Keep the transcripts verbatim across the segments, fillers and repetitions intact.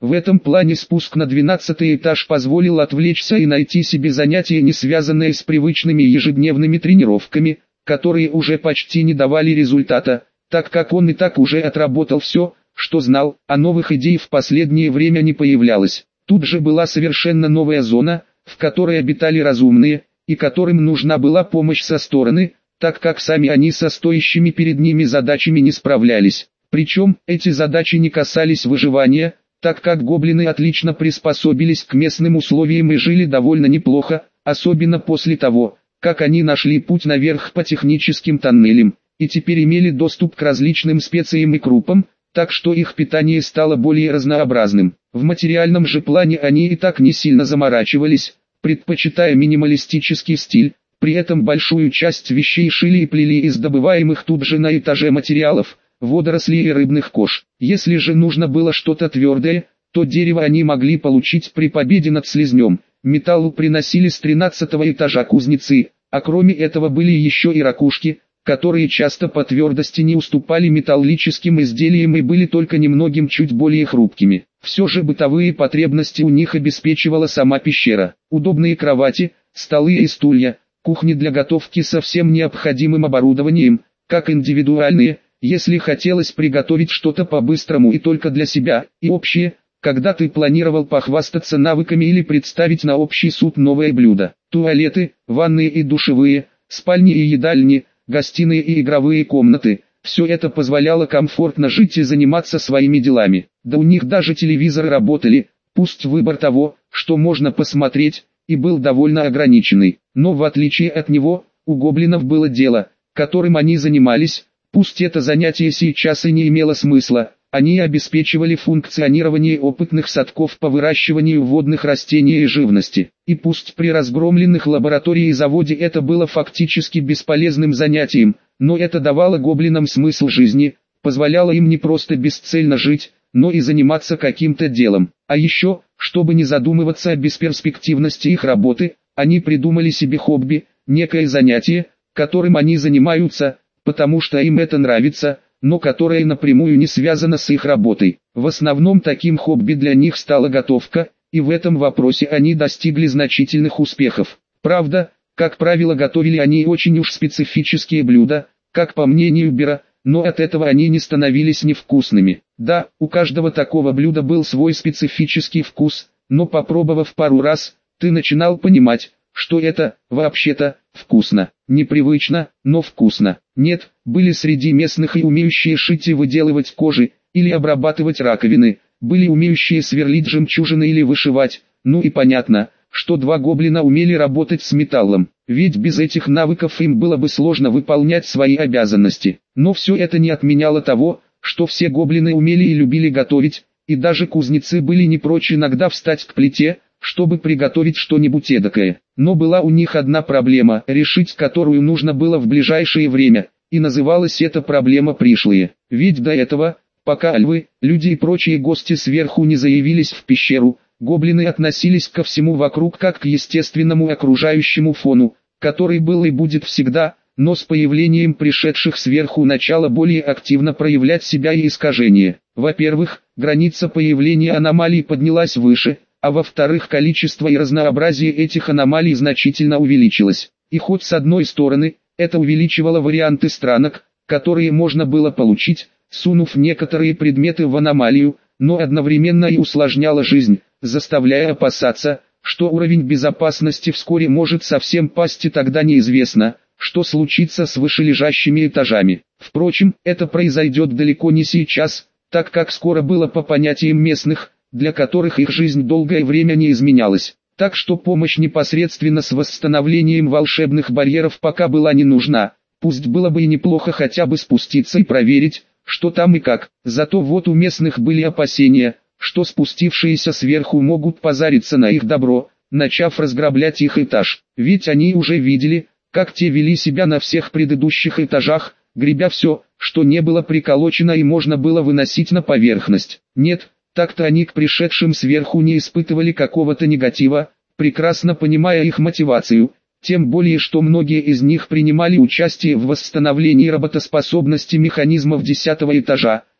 В этом плане спуск на двенадцатый этаж позволил отвлечься и найти себе занятие, не связанное с привычными ежедневными тренировками, которые уже почти не давали результата, так как он и так уже отработал все, что знал, а новых идей в последнее время не появлялось. Тут же была совершенно новая зона, в которой обитали разумные, и которым нужна была помощь со стороны, так как сами они со стоящими перед ними задачами не справлялись. Причем, эти задачи не касались выживания, так как гоблины отлично приспособились к местным условиям и жили довольно неплохо, особенно после того, как они нашли путь наверх по техническим тоннелям, и теперь имели доступ к различным специям и крупам, так что их питание стало более разнообразным. В материальном же плане они и так не сильно заморачивались, предпочитая минималистический стиль, при этом большую часть вещей шили и плели из добываемых тут же на этаже материалов, водорослей и рыбных кож. Если же нужно было что-то твердое, то дерево они могли получить при победе над слизнем. Металлу приносили с тринадцатого этажа кузнецы, а кроме этого были еще и ракушки, которые часто по твердости не уступали металлическим изделиям и были только немногим чуть более хрупкими. Все же бытовые потребности у них обеспечивала сама пещера. Удобные кровати, столы и стулья, кухни для готовки со всем необходимым оборудованием, как индивидуальные, если хотелось приготовить что-то по-быстрому и только для себя, и общие, когда ты планировал похвастаться навыками или представить на общий суд новое блюдо. Туалеты, ванные и душевые, спальни и едальни, гостиные и игровые комнаты – все это позволяло комфортно жить и заниматься своими делами. Да у них даже телевизоры работали, пусть выбор того, что можно посмотреть, и был довольно ограниченный. Но в отличие от него, у гоблинов было дело, которым они занимались, пусть это занятие сейчас и не имело смысла. Они обеспечивали функционирование опытных садков по выращиванию водных растений и живности. И пусть при разгромленных лаборатории и заводе это было фактически бесполезным занятием, но это давало гоблинам смысл жизни, позволяло им не просто бесцельно жить, но и заниматься каким-то делом. А еще, чтобы не задумываться о бесперспективности их работы, они придумали себе хобби, некое занятие, которым они занимаются, потому что им это нравится, но которое напрямую не связано с их работой. В основном таким хобби для них стала готовка, и в этом вопросе они достигли значительных успехов. Правда, как правило, готовили они очень уж специфические блюда, как по мнению Бера, но от этого они не становились невкусными. Да, у каждого такого блюда был свой специфический вкус, но попробовав пару раз, ты начинал понимать, что это, вообще-то, вкусно. Непривычно, но вкусно. Нет, были среди местных и умеющие шить и выделывать кожи, или обрабатывать раковины, были умеющие сверлить жемчужины или вышивать, ну и понятно, что два гоблина умели работать с металлом, ведь без этих навыков им было бы сложно выполнять свои обязанности. Но все это не отменяло того, что все гоблины умели и любили готовить, и даже кузнецы были не прочь иногда встать к плите, чтобы приготовить что-нибудь эдакое. Но была у них одна проблема, решить которую нужно было в ближайшее время, и называлась эта проблема пришлые. Ведь до этого, пока львы, люди и прочие гости сверху не заявились в пещеру, гоблины относились ко всему вокруг как к естественному окружающему фону, который был и будет всегда, но с появлением пришедших сверху начало более активно проявлять себя и искажения. Во-первых, граница появления аномалий поднялась выше, а во-вторых, количество и разнообразие этих аномалий значительно увеличилось. И хоть с одной стороны, это увеличивало варианты странок, которые можно было получить, сунув некоторые предметы в аномалию, но одновременно и усложняло жизнь, заставляя опасаться, что уровень безопасности вскоре может совсем пасть, и тогда неизвестно, что случится с вышележащими этажами. Впрочем, это произойдет далеко не сейчас, так как скоро было по понятиям местных, для которых их жизнь долгое время не изменялась. Так что помощь непосредственно с восстановлением волшебных барьеров пока была не нужна, пусть было бы и неплохо хотя бы спуститься и проверить, что там и как. Зато вот у местных были опасения, что спустившиеся сверху могут позариться на их добро, начав разграблять их этаж. Ведь они уже видели, как те вели себя на всех предыдущих этажах, гребя все, что не было приколочено и можно было выносить на поверхность. Нет, так-то они к пришедшим сверху не испытывали какого-то негатива, прекрасно понимая их мотивацию, тем более что многие из них принимали участие в восстановлении работоспособности механизмов десятого этажа,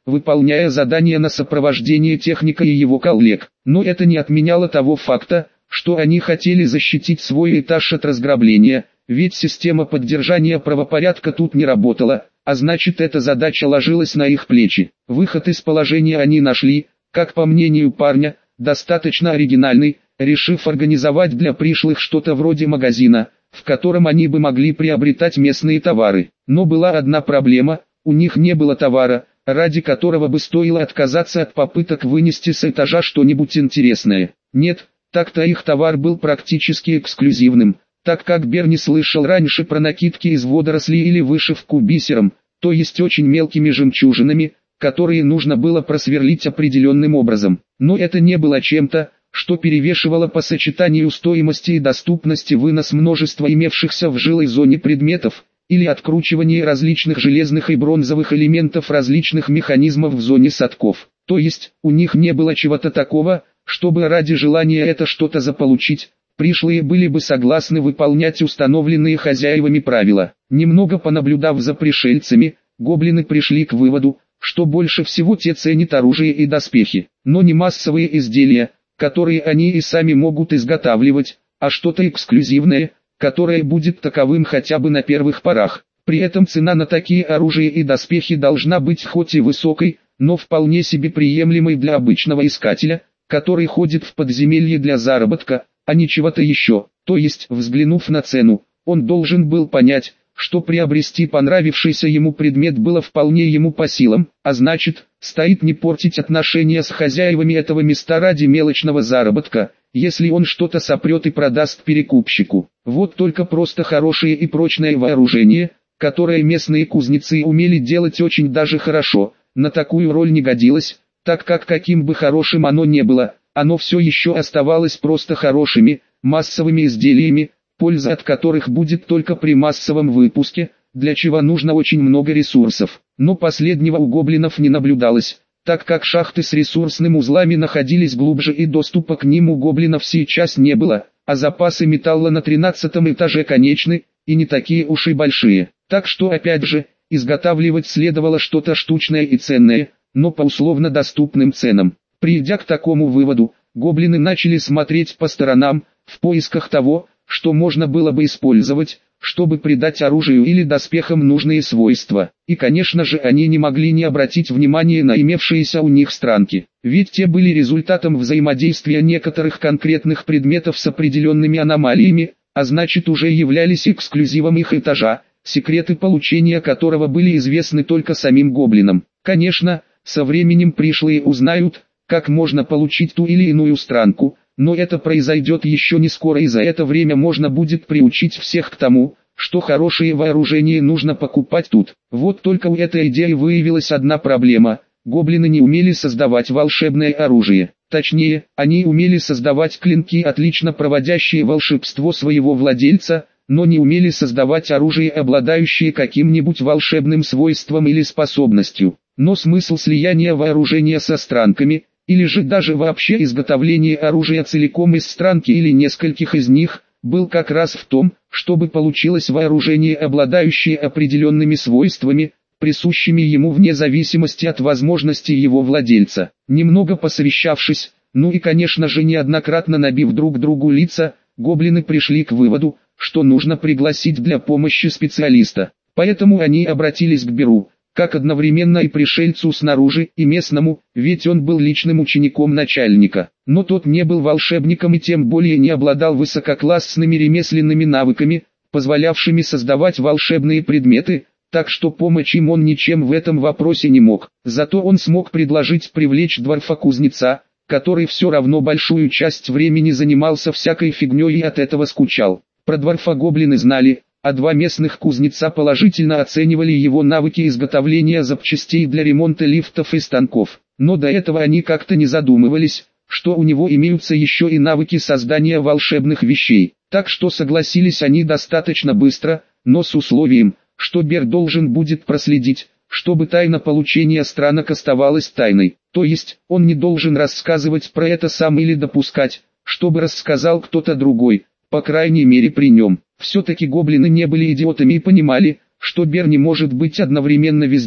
выполняя задания на сопровождение техника и его коллег. Но это не отменяло того факта, что они хотели защитить свой этаж от разграбления, ведь система поддержания правопорядка тут не работала, а значит эта задача ложилась на их плечи. Выход из положения они нашли, как по мнению парня, достаточно оригинальный, решив организовать для пришлых что-то вроде магазина, в котором они бы могли приобретать местные товары. Но была одна проблема, у них не было товара, ради которого бы стоило отказаться от попыток вынести с этажа что-нибудь интересное. Нет, так-то их товар был практически эксклюзивным, так как Берни слышал раньше про накидки из водорослей или вышивку бисером, то есть очень мелкими жемчужинами, которые нужно было просверлить определенным образом. Но это не было чем-то, что перевешивало по сочетанию стоимости и доступности вынос множества имевшихся в жилой зоне предметов, или откручивание различных железных и бронзовых элементов различных механизмов в зоне садков. То есть, у них не было чего-то такого, чтобы ради желания это что-то заполучить, пришлые были бы согласны выполнять установленные хозяевами правила. Немного понаблюдав за пришельцами, гоблины пришли к выводу, что больше всего те ценят оружие и доспехи, но не массовые изделия, которые они и сами могут изготавливать, а что-то эксклюзивное, которое будет таковым хотя бы на первых порах. При этом цена на такие оружия и доспехи должна быть хоть и высокой, но вполне себе приемлемой для обычного искателя, который ходит в подземелье для заработка, а не чего-то еще. То есть, взглянув на цену, он должен был понять, что приобрести понравившийся ему предмет было вполне ему по силам, а значит, стоит не портить отношения с хозяевами этого места ради мелочного заработка, если он что-то сопрет и продаст перекупщику. Вот только просто хорошее и прочное вооружение, которое местные кузнецы умели делать очень даже хорошо, на такую роль не годилось, так как каким бы хорошим оно не было, оно все еще оставалось просто хорошими, массовыми изделиями, польза от которых будет только при массовом выпуске, для чего нужно очень много ресурсов. Но последнего у гоблинов не наблюдалось, так как шахты с ресурсными узлами находились глубже и доступа к ним у гоблинов сейчас не было, а запасы металла на тринадцатом этаже конечны, и не такие уж и большие. Так что опять же, изготавливать следовало что-то штучное и ценное, но по условно доступным ценам. Придя к такому выводу, гоблины начали смотреть по сторонам, в поисках того, что можно было бы использовать, чтобы придать оружию или доспехам нужные свойства. И конечно же они не могли не обратить внимания на имевшиеся у них странки, ведь те были результатом взаимодействия некоторых конкретных предметов с определенными аномалиями, а значит уже являлись эксклюзивом их этажа, секреты получения которого были известны только самим гоблинам. Конечно, со временем пришлые узнают, как можно получить ту или иную странку, но это произойдет еще не скоро, и за это время можно будет приучить всех к тому, что хорошее вооружение нужно покупать тут. Вот только у этой идеи выявилась одна проблема: гоблины не умели создавать волшебное оружие. Точнее, они умели создавать клинки, отлично проводящие волшебство своего владельца, но не умели создавать оружие, обладающее каким-нибудь волшебным свойством или способностью. Но смысл слияния вооружения со странками, или же даже вообще изготовление оружия целиком из странки или нескольких из них, был как раз в том, чтобы получилось вооружение, обладающее определенными свойствами, присущими ему вне зависимости от возможностей его владельца. Немного посовещавшись, ну и конечно же неоднократно набив друг другу лица, гоблины пришли к выводу, что нужно пригласить для помощи специалиста. Поэтому они обратились к Беру, как одновременно и пришельцу снаружи, и местному, ведь он был личным учеником начальника. Но тот не был волшебником и тем более не обладал высококлассными ремесленными навыками, позволявшими создавать волшебные предметы, так что помочь им он ничем в этом вопросе не мог. Зато он смог предложить привлечь дворфа-кузнеца, который все равно большую часть времени занимался всякой фигней и от этого скучал. Про дворфа гоблины знали, а два местных кузнеца положительно оценивали его навыки изготовления запчастей для ремонта лифтов и станков. Но до этого они как-то не задумывались, что у него имеются еще и навыки создания волшебных вещей. Так что согласились они достаточно быстро, но с условием, что Бер должен будет проследить, чтобы тайна получения странок оставалась тайной. То есть, он не должен рассказывать про это сам или допускать, чтобы рассказал кто-то другой, по крайней мере при нем. Все-таки гоблины не были идиотами и понимали, что Бер не может быть одновременно везде,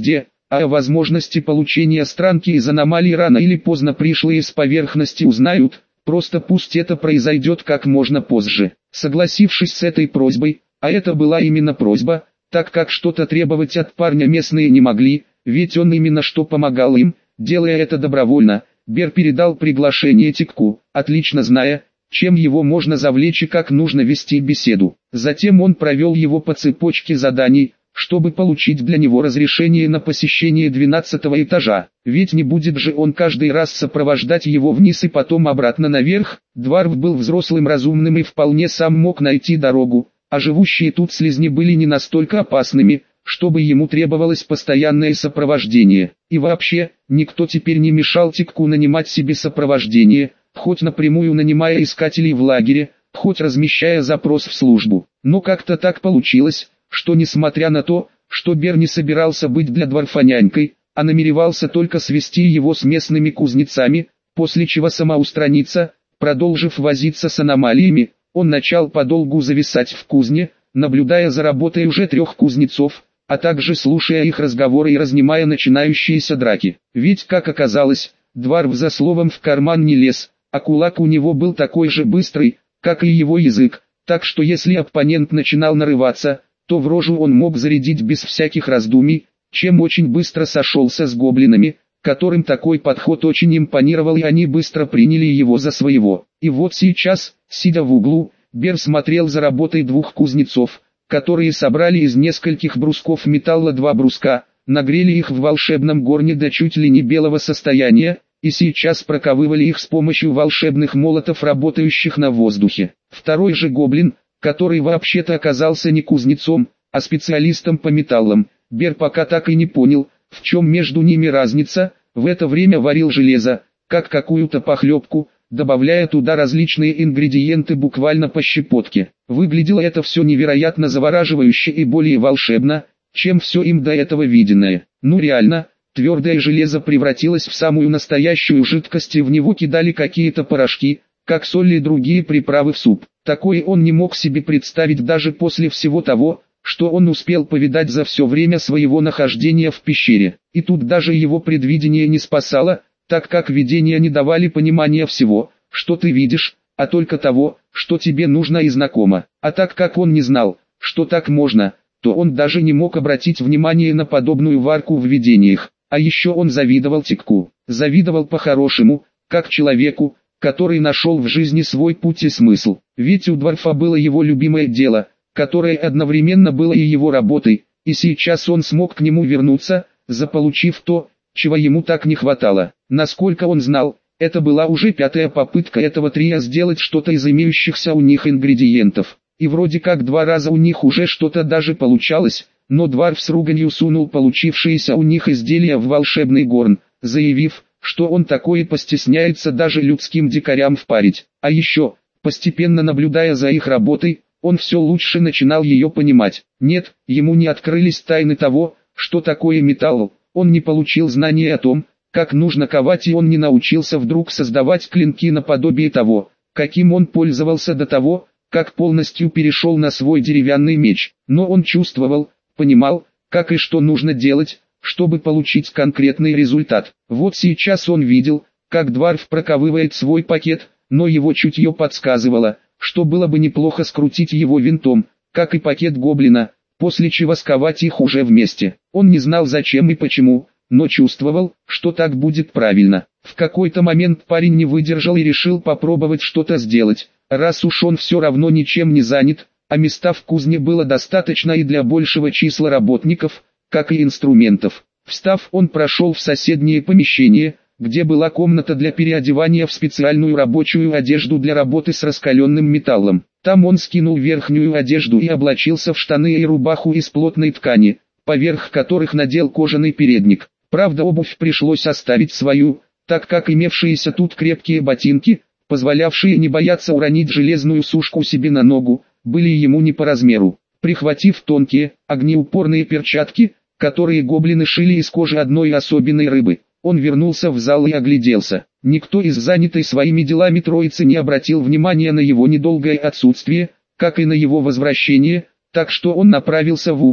а о возможности получения странки из аномалий рано или поздно пришлые с поверхности узнают, просто пусть это произойдет как можно позже. Согласившись с этой просьбой, а это была именно просьба, так как что-то требовать от парня местные не могли, ведь он именно что помогал им, делая это добровольно, Бер передал приглашение Тикку, отлично зная, чем его можно завлечь и как нужно вести беседу. Затем он провел его по цепочке заданий, чтобы получить для него разрешение на посещение двенадцатого этажа, ведь не будет же он каждый раз сопровождать его вниз и потом обратно наверх. Дварф был взрослым, разумным и вполне сам мог найти дорогу, а живущие тут слизни были не настолько опасными, чтобы ему требовалось постоянное сопровождение. И вообще, никто теперь не мешал Тикку нанимать себе сопровождение, хоть напрямую нанимая искателей в лагере, хоть размещая запрос в службу. Но как-то так получилось, что несмотря на то, что Бер не собирался быть для дварфа нянькой, а намеревался только свести его с местными кузнецами, после чего самоустраниться, продолжив возиться с аномалиями, он начал подолгу зависать в кузне, наблюдая за работой уже трех кузнецов, а также слушая их разговоры и разнимая начинающиеся драки. Ведь, как оказалось, дварф за словом в карман не лез, а кулак у него был такой же быстрый, как и его язык, так что если оппонент начинал нарываться, то в рожу он мог зарядить без всяких раздумий, чем очень быстро сошелся с гоблинами, которым такой подход очень импонировал, и они быстро приняли его за своего. И вот сейчас, сидя в углу, Бер смотрел за работой двух кузнецов, которые собрали из нескольких брусков металла два бруска, нагрели их в волшебном горне до чуть ли не белого состояния, и сейчас проковывали их с помощью волшебных молотов, работающих на воздухе. Второй же гоблин, который вообще-то оказался не кузнецом, а специалистом по металлам, Бер пока так и не понял, в чем между ними разница, в это время варил железо, как какую-то похлебку, добавляя туда различные ингредиенты буквально по щепотке. Выглядело это все невероятно завораживающе и более волшебно, чем все им до этого виденное. Ну реально, твердое железо превратилось в самую настоящую жидкость, и в него кидали какие-то порошки, как соль и другие приправы в суп. Такое он не мог себе представить даже после всего того, что он успел повидать за все время своего нахождения в пещере. И тут даже его предвидение не спасало, так как видения не давали понимания всего, что ты видишь, а только того, что тебе нужно и знакомо. А так как он не знал, что так можно, то он даже не мог обратить внимание на подобную варку в видениях. А еще он завидовал Тикку. Завидовал по-хорошему, как человеку, который нашел в жизни свой путь и смысл. Ведь у дварфа было его любимое дело, которое одновременно было и его работой, и сейчас он смог к нему вернуться, заполучив то, чего ему так не хватало. Насколько он знал, это была уже пятая попытка этого трио сделать что-то из имеющихся у них ингредиентов. И вроде как два раза у них уже что-то даже получалось, но дварф с руганью сунул получившиеся у них изделия в волшебный горн, заявив, что он такое постесняется даже людским дикарям впарить. А еще, постепенно наблюдая за их работой, он все лучше начинал ее понимать. Нет, ему не открылись тайны того, что такое металл, он не получил знания о том, как нужно ковать, и он не научился вдруг создавать клинки наподобие того, каким он пользовался до того, как полностью перешел на свой деревянный меч. Но он чувствовал, понимал, как и что нужно делать, чтобы получить конкретный результат. Вот сейчас он видел, как дварф проковывает свой пакет, но его чутье подсказывало, что было бы неплохо скрутить его винтом, как и пакет гоблина, после чего сковать их уже вместе. Он не знал зачем и почему, но чувствовал, что так будет правильно. В какой-то момент парень не выдержал и решил попробовать что-то сделать, раз уж он все равно ничем не занят, а места в кузне было достаточно и для большего числа работников, как и инструментов. Встав, он прошел в соседнее помещение, где была комната для переодевания в специальную рабочую одежду для работы с раскаленным металлом. Там он скинул верхнюю одежду и облачился в штаны и рубаху из плотной ткани, поверх которых надел кожаный передник. Правда, обувь пришлось оставить свою, так как имевшиеся тут крепкие ботинки, позволявшие не бояться уронить железную сушку себе на ногу, были ему не по размеру. Прихватив тонкие, огнеупорные перчатки, которые гоблины шили из кожи одной особенной рыбы, он вернулся в зал и огляделся. Никто из занятой своими делами троицы не обратил внимания на его недолгое отсутствие, как и на его возвращение, так что он направился в угол,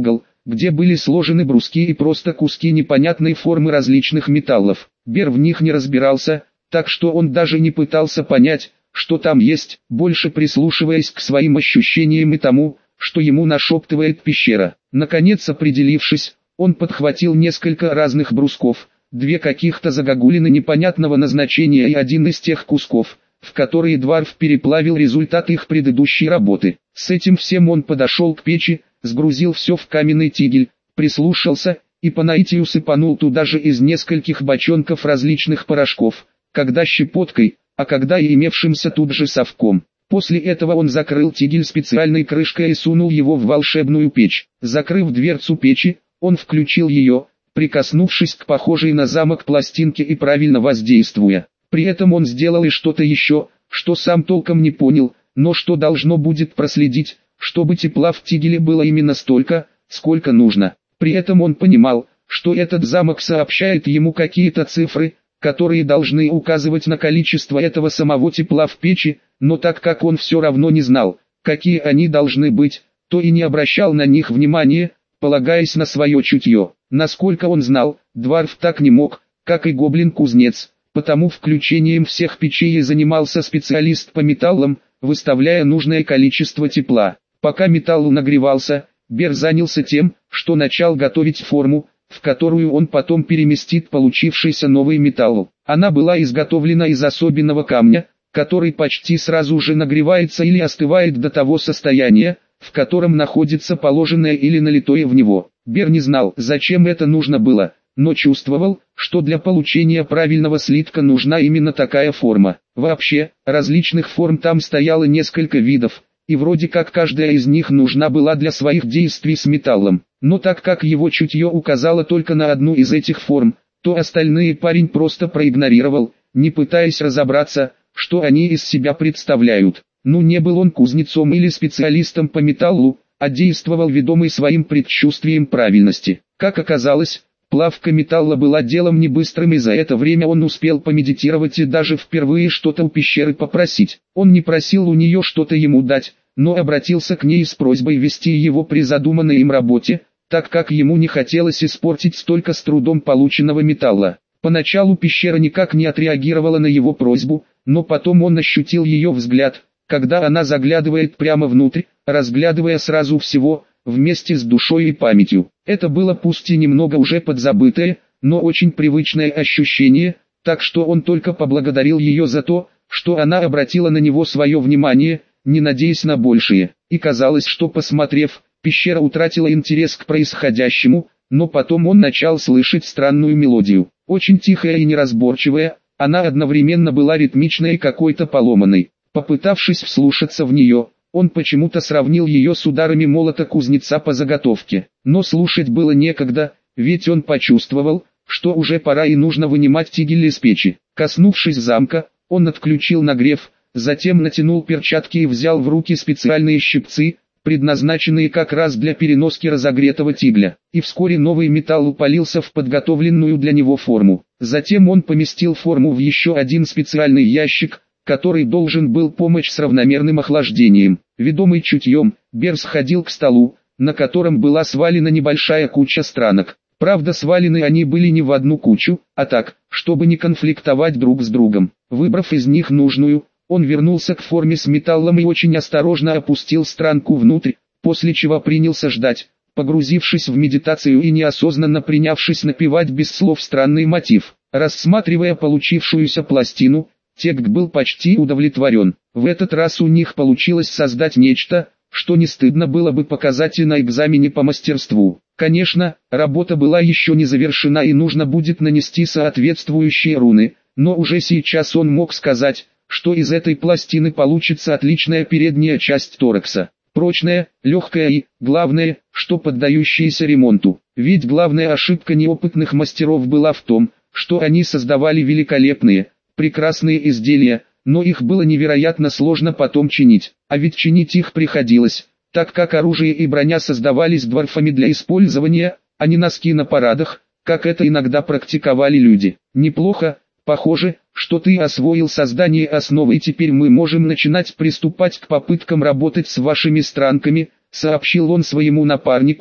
где были сложены бруски и просто куски непонятной формы различных металлов. Бер в них не разбирался, так что он даже не пытался понять, что там есть, больше прислушиваясь к своим ощущениям и тому, что ему нашептывает пещера. Наконец определившись, он подхватил несколько разных брусков, две каких-то загогулины непонятного назначения и один из тех кусков, в которые Дварф переплавил результат их предыдущей работы. С этим всем он подошел к печи, сгрузил все в каменный тигель, прислушался и по наитию сыпанул туда же из нескольких бочонков различных порошков, когда щепоткой, а когда и имевшимся тут же совком. После этого он закрыл тигель специальной крышкой и сунул его в волшебную печь. Закрыв дверцу печи, он включил ее, прикоснувшись к похожей на замок пластинке и правильно воздействуя. При этом он сделал и что-то еще, что сам толком не понял, но что должно будет проследить, чтобы тепла в тигеле было именно столько, сколько нужно. При этом он понимал, что этот замок сообщает ему какие-то цифры, которые должны указывать на количество этого самого тепла в печи, но так как он все равно не знал, какие они должны быть, то и не обращал на них внимания, полагаясь на свое чутье. Насколько он знал, Дварф так не мог, как и гоблин-кузнец, потому включением всех печей и занимался специалист по металлам, выставляя нужное количество тепла. Пока металл нагревался, Бер занялся тем, что начал готовить форму, в которую он потом переместит получившийся новый металл. Она была изготовлена из особенного камня, который почти сразу же нагревается или остывает до того состояния, в котором находится положенное или налитое в него. Бер не знал, зачем это нужно было, но чувствовал, что для получения правильного слитка нужна именно такая форма. Вообще, различных форм там стояло несколько видов, и вроде как каждая из них нужна была для своих действий с металлом. Но так как его чутье указало только на одну из этих форм, то остальные парень просто проигнорировал, не пытаясь разобраться, что они из себя представляют. Ну не был он кузнецом или специалистом по металлу, а действовал ведомый своим предчувствием правильности. Как оказалось, плавка металла была делом не быстрым, и за это время он успел помедитировать и даже впервые что-то у пещеры попросить. Он не просил у нее что-то ему дать, но обратился к ней с просьбой вести его при задуманной им работе, так как ему не хотелось испортить столько с трудом полученного металла. Поначалу пещера никак не отреагировала на его просьбу, но потом он ощутил ее взгляд, когда она заглядывает прямо внутрь, разглядывая сразу всего, вместе с душой и памятью. Это было пусть и немного уже подзабытое, но очень привычное ощущение, так что он только поблагодарил ее за то, что она обратила на него свое внимание, не надеясь на большее. И казалось, что посмотрев, пещера утратила интерес к происходящему, но потом он начал слышать странную мелодию. Очень тихая и неразборчивая, она одновременно была ритмичной и какой-то поломанной. Попытавшись вслушаться в нее, он почему-то сравнил ее с ударами молота кузнеца по заготовке. Но слушать было некогда, ведь он почувствовал, что уже пора и нужно вынимать тигель из печи. Коснувшись замка, он отключил нагрев, затем натянул перчатки и взял в руки специальные щипцы, предназначенные как раз для переноски разогретого тигля. И вскоре новый металл упалился в подготовленную для него форму. Затем он поместил форму в еще один специальный ящик, который должен был помочь с равномерным охлаждением. Ведомый чутьем, Бер сходил к столу, на котором была свалена небольшая куча странок. Правда, свалены они были не в одну кучу, а так, чтобы не конфликтовать друг с другом. Выбрав из них нужную, он вернулся к форме с металлом и очень осторожно опустил странку внутрь, после чего принялся ждать, погрузившись в медитацию и неосознанно принявшись напевать без слов странный мотив. Рассматривая получившуюся пластину, Тек был почти удовлетворен. В этот раз у них получилось создать нечто, что не стыдно было бы показать и на экзамене по мастерству. Конечно, работа была еще не завершена и нужно будет нанести соответствующие руны, но уже сейчас он мог сказать, что из этой пластины получится отличная передняя часть торакса. Прочная, легкая и, главное, что поддающаяся ремонту. Ведь главная ошибка неопытных мастеров была в том, что они создавали великолепные, прекрасные изделия, но их было невероятно сложно потом чинить. А ведь чинить их приходилось, так как оружие и броня создавались дварфами для использования, а не носки на парадах, как это иногда практиковали люди. Неплохо, похоже, что ты освоил создание основы, и теперь мы можем начинать приступать к попыткам работать с вашими странками, сообщил он своему напарнику,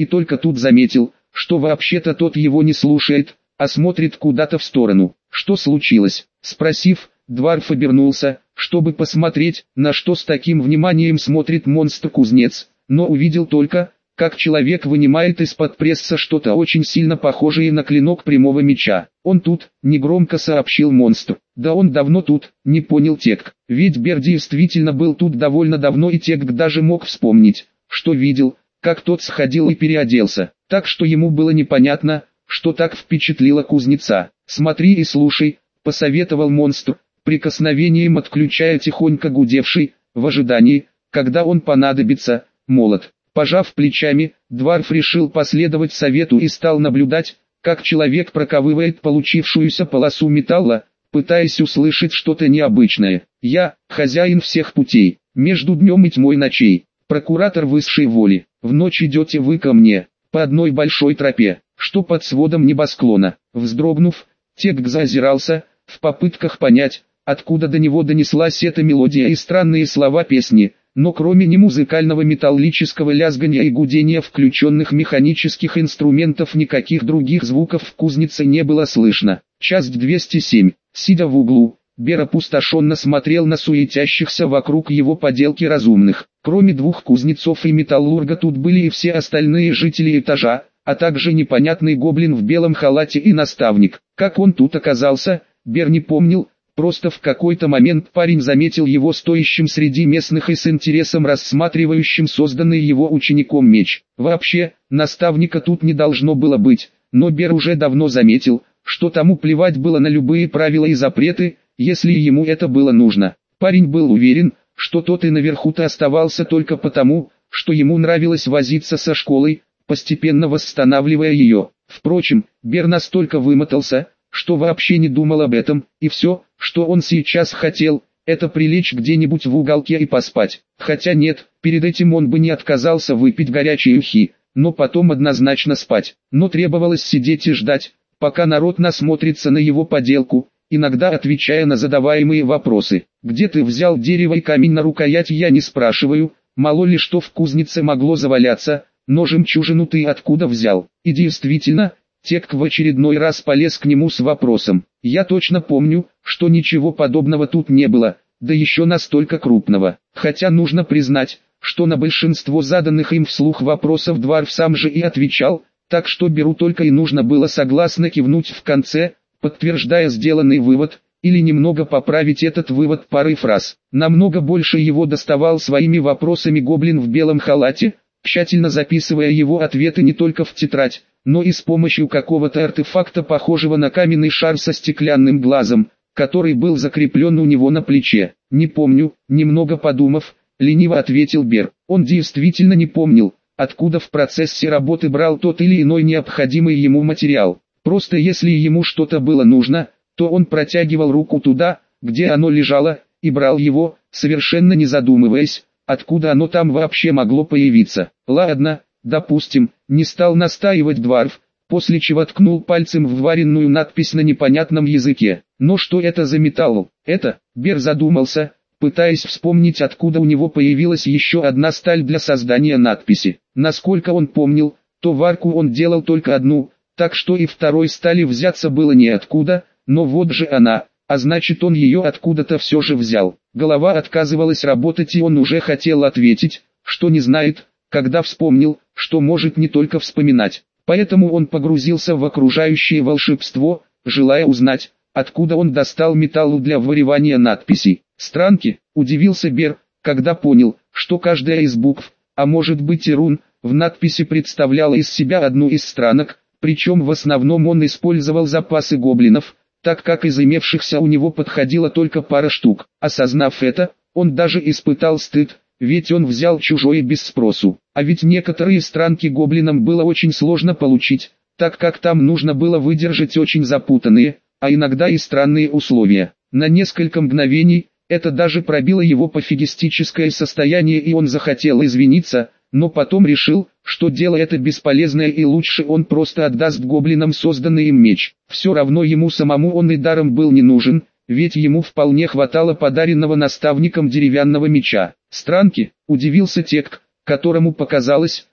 и только тут заметил, что вообще-то тот его не слушает, а смотрит куда-то в сторону. «Что случилось?» Спросив, Дварф обернулся, чтобы посмотреть, на что с таким вниманием смотрит монстр-кузнец, но увидел только, как человек вынимает из-под пресса что-то очень сильно похожее на клинок прямого меча. «Он тут», — негромко сообщил монстр. «Да он давно тут», — не понял Тек. Ведь Бер действительно был тут довольно давно, и Тек даже мог вспомнить, что видел, как тот сходил и переоделся. Так что ему было непонятно, что так впечатлило кузнеца. «Смотри и слушай», — посоветовал монстр, прикосновением отключая тихонько гудевший, в ожидании, когда он понадобится, молот. Пожав плечами, Дварф решил последовать совету и стал наблюдать, как человек проковывает получившуюся полосу металла, пытаясь услышать что-то необычное. «Я, хозяин всех путей, между днем и тьмой ночей, прокуратор высшей воли, в ночь идете вы ко мне, по одной большой тропе, что под сводом небосклона». Вздрогнув, Тек заозирался, в попытках понять, откуда до него донеслась эта мелодия и странные слова песни, но кроме немузыкального металлического лязгания и гудения включенных механических инструментов никаких других звуков в кузнице не было слышно. Часть двести семь. Сидя в углу, Бер опустошенно смотрел на суетящихся вокруг его поделки разумных. Кроме двух кузнецов и металлурга тут были и все остальные жители этажа, а также непонятный гоблин в белом халате и наставник. Как он тут оказался, Бер не помнил. Просто в какой-то момент парень заметил его стоящим среди местных и с интересом рассматривающим созданный его учеником меч. Вообще, наставника тут не должно было быть, но Бер уже давно заметил, что тому плевать было на любые правила и запреты, если ему это было нужно. Парень был уверен, что тот и наверху-то оставался только потому, что ему нравилось возиться со школой, постепенно восстанавливая ее. Впрочем, Бер настолько вымотался, что вообще не думал об этом, и все, что он сейчас хотел, это прилечь где-нибудь в уголке и поспать. Хотя нет, перед этим он бы не отказался выпить горячей ухи, но потом однозначно спать. Но требовалось сидеть и ждать, пока народ насмотрится на его поделку, иногда отвечая на задаваемые вопросы. «Где ты взял дерево и камень на рукоять, я не спрашиваю, мало ли что в кузнице могло заваляться, но жемчужину ты откуда взял?» И действительно, Тек в очередной раз полез к нему с вопросом. «Я точно помню, что ничего подобного тут не было, да еще настолько крупного». Хотя нужно признать, что на большинство заданных им вслух вопросов Дварф сам же и отвечал, так что Беру только и нужно было согласно кивнуть в конце, подтверждая сделанный вывод, или немного поправить этот вывод парой фраз. Намного больше его доставал своими вопросами гоблин в белом халате, тщательно записывая его ответы не только в тетрадь, но и с помощью какого-то артефакта, похожего на каменный шар со стеклянным глазом, который был закреплен у него на плече. «Не помню», немного подумав, лениво ответил Бер. Он действительно не помнил, откуда в процессе работы брал тот или иной необходимый ему материал. Просто если ему что-то было нужно, то он протягивал руку туда, где оно лежало, и брал его, совершенно не задумываясь, откуда оно там вообще могло появиться. «Ладно, допустим», не стал настаивать Дварф, после чего ткнул пальцем в варенную надпись на непонятном языке. «Но что это за металл?» «Это?» Бер задумался, пытаясь вспомнить, откуда у него появилась еще одна сталь для создания надписи. Насколько он помнил, то варку он делал только одну, так что и второй стали взяться было неоткуда, но вот же она, а значит он ее откуда-то все же взял. Голова отказывалась работать, и он уже хотел ответить, что не знает, когда вспомнил, что может не только вспоминать. Поэтому он погрузился в окружающее волшебство, желая узнать, откуда он достал металлу для вырывания надписей. «Странки», удивился Бер, когда понял, что каждая из букв, а может быть и рун, в надписи представляла из себя одну из странок, причем в основном он использовал запасы гоблинов, так как из имевшихся у него подходила только пара штук. Осознав это, он даже испытал стыд, ведь он взял чужое без спросу. А ведь некоторые странки гоблинам было очень сложно получить, так как там нужно было выдержать очень запутанные, а иногда и странные условия. На несколько мгновений, это даже пробило его пофигистическое состояние, и он захотел извиниться, но потом решил, что дело это бесполезное и лучше он просто отдаст гоблинам созданный им меч. Все равно ему самому он и даром был не нужен, ведь ему вполне хватало подаренного наставником деревянного меча. «Странки?» – удивился Тек, которому показалось,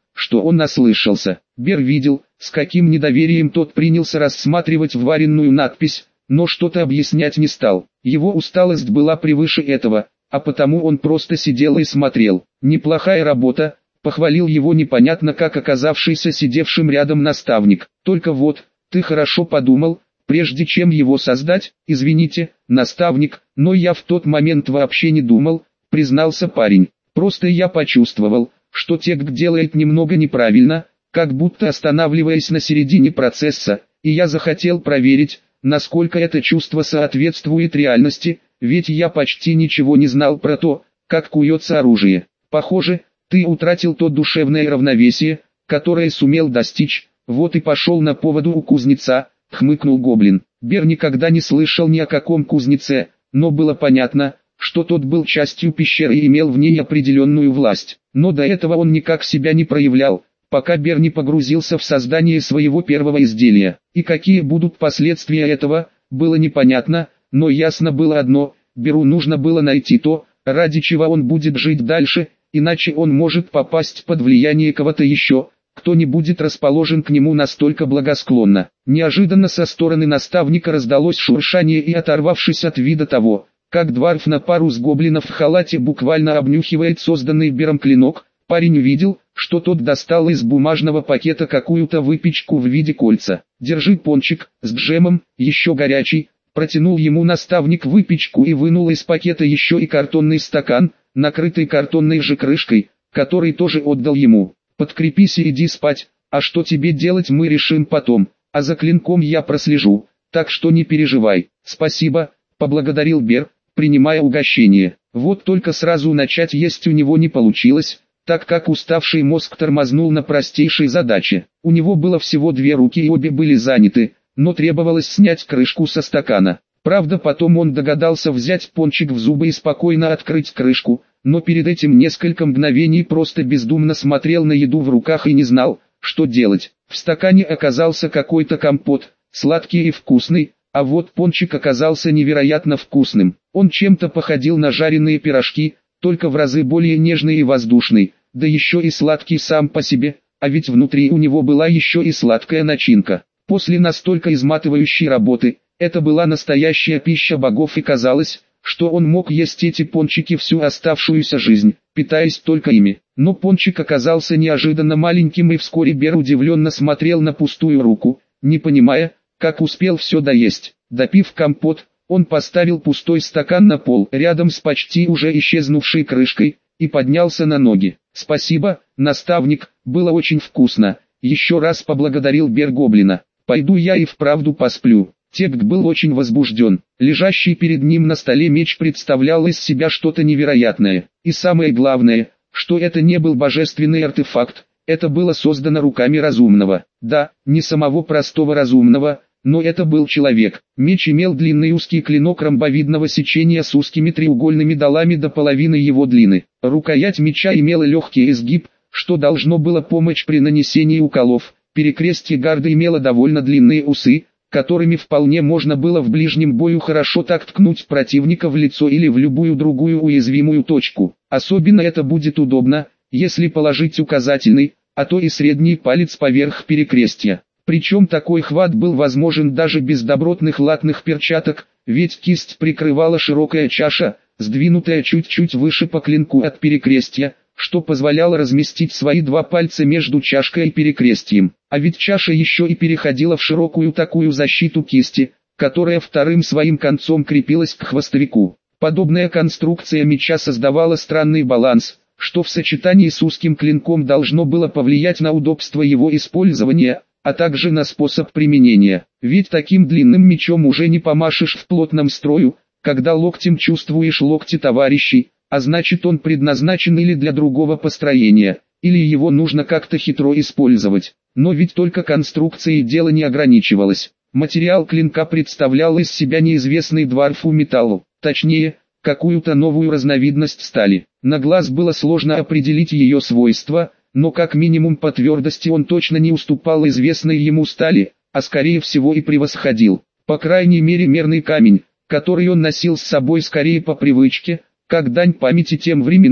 что он наслышался. Бер видел, с каким недоверием тот принялся рассматривать вваренную надпись, но что-то объяснять не стал. Его усталость была превыше этого, а потому он просто сидел и смотрел. «Неплохая работа», — похвалил его непонятно как оказавшийся сидевшим рядом наставник. «Только вот, ты хорошо подумал, прежде чем его создать?» «Извините, наставник, но я в тот момент вообще не думал», — признался парень. «Просто я почувствовал, что текст делает немного неправильно, как будто останавливаясь на середине процесса, и я захотел проверить, насколько это чувство соответствует реальности, ведь я почти ничего не знал про то, как куется оружие. Похоже, ты утратил то душевное равновесие, которое сумел достичь, вот и пошел на поводу у кузнеца», — хмыкнул гоблин. Бер никогда не слышал ни о каком кузнеце, но было понятно, что тот был частью пещеры и имел в ней определенную власть. Но до этого он никак себя не проявлял, пока Бер не погрузился в создание своего первого изделия. И какие будут последствия этого, было непонятно, но ясно было одно: Беру нужно было найти то, ради чего он будет жить дальше, иначе он может попасть под влияние кого-то еще, кто не будет расположен к нему настолько благосклонно. Неожиданно со стороны наставника раздалось шуршание, и оторвавшись от вида того, как дварф на пару с гоблинов в халате буквально обнюхивает созданный Бером клинок, парень увидел, что тот достал из бумажного пакета какую-то выпечку в виде кольца. «Держи, пончик, с джемом, еще горячий», — протянул ему наставник выпечку и вынул из пакета еще и картонный стакан, накрытый картонной же крышкой, который тоже отдал ему. «Подкрепись и иди спать, а что тебе делать мы решим потом, а за клинком я прослежу, так что не переживай». «Спасибо», — поблагодарил Бер, принимая угощение. Вот только сразу начать есть у него не получилось, так как уставший мозг тормознул на простейшей задаче. У него было всего две руки и обе были заняты, но требовалось снять крышку со стакана. Правда, потом он догадался взять пончик в зубы и спокойно открыть крышку, но перед этим несколько мгновений просто бездумно смотрел на еду в руках и не знал, что делать. В стакане оказался какой-то компот, сладкий и вкусный, а вот пончик оказался невероятно вкусным. Он чем-то походил на жареные пирожки, только в разы более нежный и воздушный, да еще и сладкий сам по себе, а ведь внутри у него была еще и сладкая начинка. После настолько изматывающей работы, это была настоящая пища богов, и казалось, что он мог есть эти пончики всю оставшуюся жизнь, питаясь только ими. Но пончик оказался неожиданно маленьким, и вскоре Бер удивленно смотрел на пустую руку, не понимая, как успел все доесть. Допив компот, он поставил пустой стакан на пол рядом с почти уже исчезнувшей крышкой и поднялся на ноги. «Спасибо, наставник, было очень вкусно», — еще раз поблагодарил Бер гоблина. «Пойду я и вправду посплю». Текст был очень возбужден. Лежащий перед ним на столе меч представлял из себя что-то невероятное. И самое главное, что это не был божественный артефакт, это было создано руками разумного. Да, не самого простого разумного, но это был человек. Меч имел длинный узкий клинок ромбовидного сечения с узкими треугольными долами до половины его длины. Рукоять меча имела легкий изгиб, что должно было помочь при нанесении уколов. Перекрестье гарда имело довольно длинные усы, которыми вполне можно было в ближнем бою хорошо так ткнуть противника в лицо или в любую другую уязвимую точку. Особенно это будет удобно, если положить указательный, а то и средний палец поверх перекрестья. Причем такой хват был возможен даже без добротных латных перчаток, ведь кисть прикрывала широкая чаша, сдвинутая чуть-чуть выше по клинку от перекрестья, что позволяло разместить свои два пальца между чашкой и перекрестьем. А ведь чаша еще и переходила в широкую такую защиту кисти, которая вторым своим концом крепилась к хвостовику. Подобная конструкция меча создавала странный баланс, что в сочетании с узким клинком должно было повлиять на удобство его использования, а также на способ применения. Ведь таким длинным мечом уже не помашешь в плотном строю, когда локтем чувствуешь локти товарищей, а значит он предназначен или для другого построения, или его нужно как-то хитро использовать. Но ведь только конструкцией дело не ограничивалось. Материал клинка представлял из себя неизвестный дварфу металлу, точнее, какую-то новую разновидность стали. На глаз было сложно определить ее свойства, но как минимум по твердости он точно не уступал известной ему стали, а скорее всего и превосходил. По крайней мере мерный камень, который он носил с собой скорее по привычке, как дань памяти тем временам,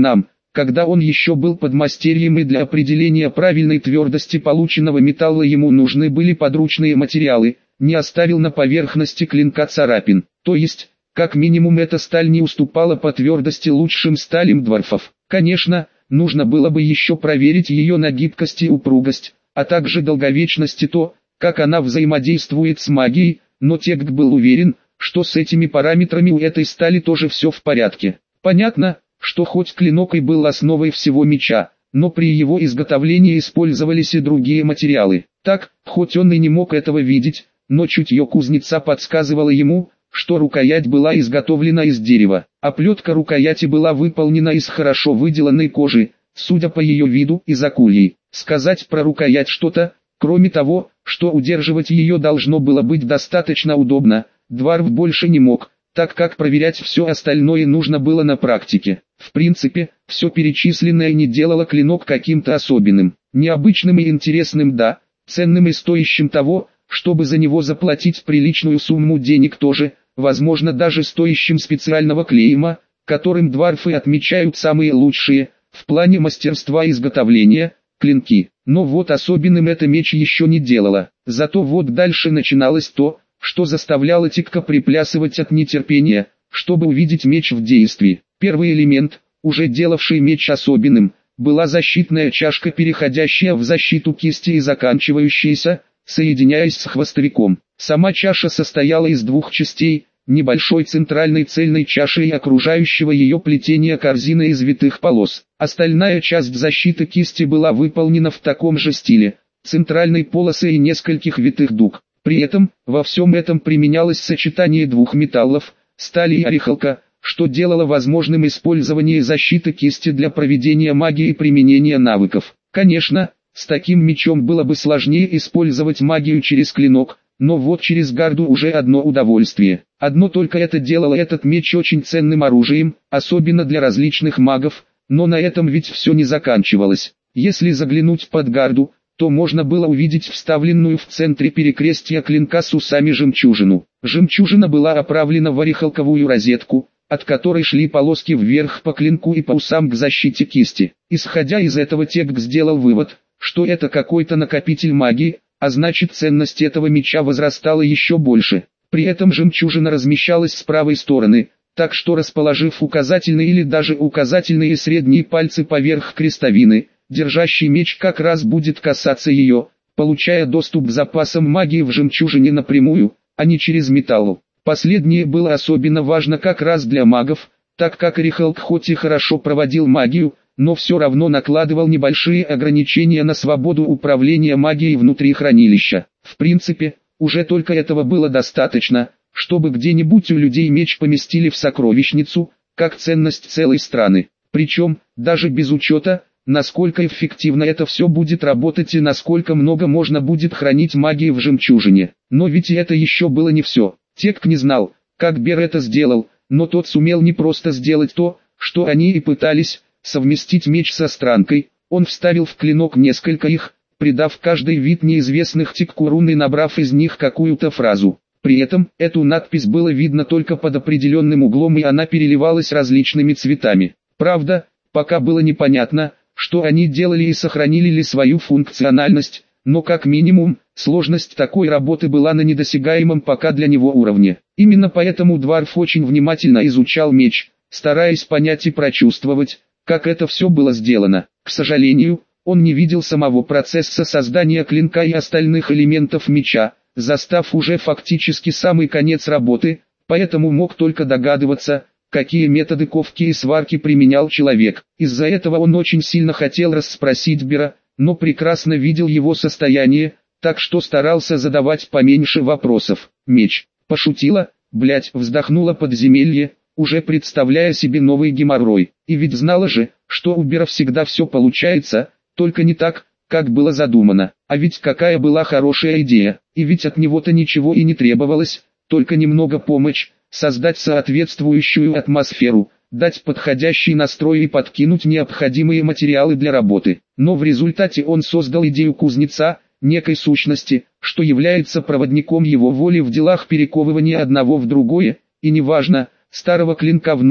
когда он еще был подмастерьем, и для определения правильной твердости полученного металла ему нужны были подручные материалы, не оставил на поверхности клинка царапин. То есть, как минимум эта сталь не уступала по твердости лучшим сталям дворфов. Конечно, нужно было бы еще проверить ее на гибкость и упругость, а также долговечность и то, как она взаимодействует с магией, но Тегг был уверен, что с этими параметрами у этой стали тоже все в порядке. Понятно, что хоть клинок и был основой всего меча, но при его изготовлении использовались и другие материалы. Так, хоть он и не мог этого видеть, но чутье кузнеца подсказывало ему, что рукоять была изготовлена из дерева. Оплетка рукояти была выполнена из хорошо выделанной кожи, судя по ее виду, из акульей. Сказать про рукоять что-то, кроме того, что удерживать ее должно было быть достаточно удобно, Дварф больше не мог, так как проверять все остальное нужно было на практике. В принципе, все перечисленное не делало клинок каким-то особенным, необычным и интересным, да, ценным и стоящим того, чтобы за него заплатить приличную сумму денег тоже, возможно даже стоящим специального клейма, которым дварфы отмечают самые лучшие, в плане мастерства изготовления, клинки. Но вот особенным это меч еще не делало. Зато вот дальше начиналось то, что заставляло Тигга приплясывать от нетерпения, чтобы увидеть меч в действии. Первый элемент, уже делавший меч особенным, была защитная чашка, переходящая в защиту кисти и заканчивающаяся, соединяясь с хвостовиком. Сама чаша состояла из двух частей, небольшой центральной цельной чаши и окружающего ее плетения корзины из витых полос. Остальная часть защиты кисти была выполнена в таком же стиле, центральной полосы и нескольких витых дуг. При этом, во всем этом применялось сочетание двух металлов, стали и орехалка, что делало возможным использование защиты кисти для проведения магии и применения навыков. Конечно, с таким мечом было бы сложнее использовать магию через клинок, но вот через гарду уже одно удовольствие. Одно только это делало этот меч очень ценным оружием, особенно для различных магов, но на этом ведь все не заканчивалось. Если заглянуть под гарду, то можно было увидеть вставленную в центре перекрестия клинка с усами жемчужину. Жемчужина была оправлена в орехалковую розетку, от которой шли полоски вверх по клинку и по усам к защите кисти. Исходя из этого, Тегг сделал вывод, что это какой-то накопитель магии, а значит ценность этого меча возрастала еще больше. При этом жемчужина размещалась с правой стороны, так что расположив указательный или даже указательные и средние пальцы поверх крестовины, держащий меч как раз будет касаться ее, получая доступ к запасам магии в жемчужине напрямую, а не через металл. Последнее было особенно важно как раз для магов, так как Орехалк хоть и хорошо проводил магию, но все равно накладывал небольшие ограничения на свободу управления магией внутри хранилища. В принципе, уже только этого было достаточно, чтобы где-нибудь у людей меч поместили в сокровищницу, как ценность целой страны. Причем, даже без учета, насколько эффективно это все будет работать и насколько много можно будет хранить магии в жемчужине. Но ведь и это еще было не все. Тегг не знал, как Бер это сделал, но тот сумел не просто сделать то, что они и пытались, совместить меч со странкой. Он вставил в клинок несколько их, придав каждый вид неизвестных Тиггу рун и набрав из них какую-то фразу. При этом, эту надпись было видно только под определенным углом, и она переливалась различными цветами. Правда, пока было непонятно, что они делали и сохранили ли свою функциональность, но как минимум, сложность такой работы была на недосягаемом пока для него уровне. Именно поэтому Дварф очень внимательно изучал меч, стараясь понять и прочувствовать, как это все было сделано. К сожалению, он не видел самого процесса создания клинка и остальных элементов меча, застав уже фактически самый конец работы, поэтому мог только догадываться, какие методы ковки и сварки применял человек. Из-за этого он очень сильно хотел расспросить Бера, но прекрасно видел его состояние, так что старался задавать поменьше вопросов. Меч. Пошутила, блять, вздохнула подземелье, уже представляя себе новый геморрой. И ведь знала же, что у Бера всегда все получается, только не так, как было задумано. А ведь какая была хорошая идея, и ведь от него-то ничего и не требовалось, только немного помочь, создать соответствующую атмосферу, дать подходящий настрой и подкинуть необходимые материалы для работы. Но в результате он создал идею кузнеца, некой сущности, что является проводником его воли в делах перековывания одного в другое, и неважно, старого клинка в новый,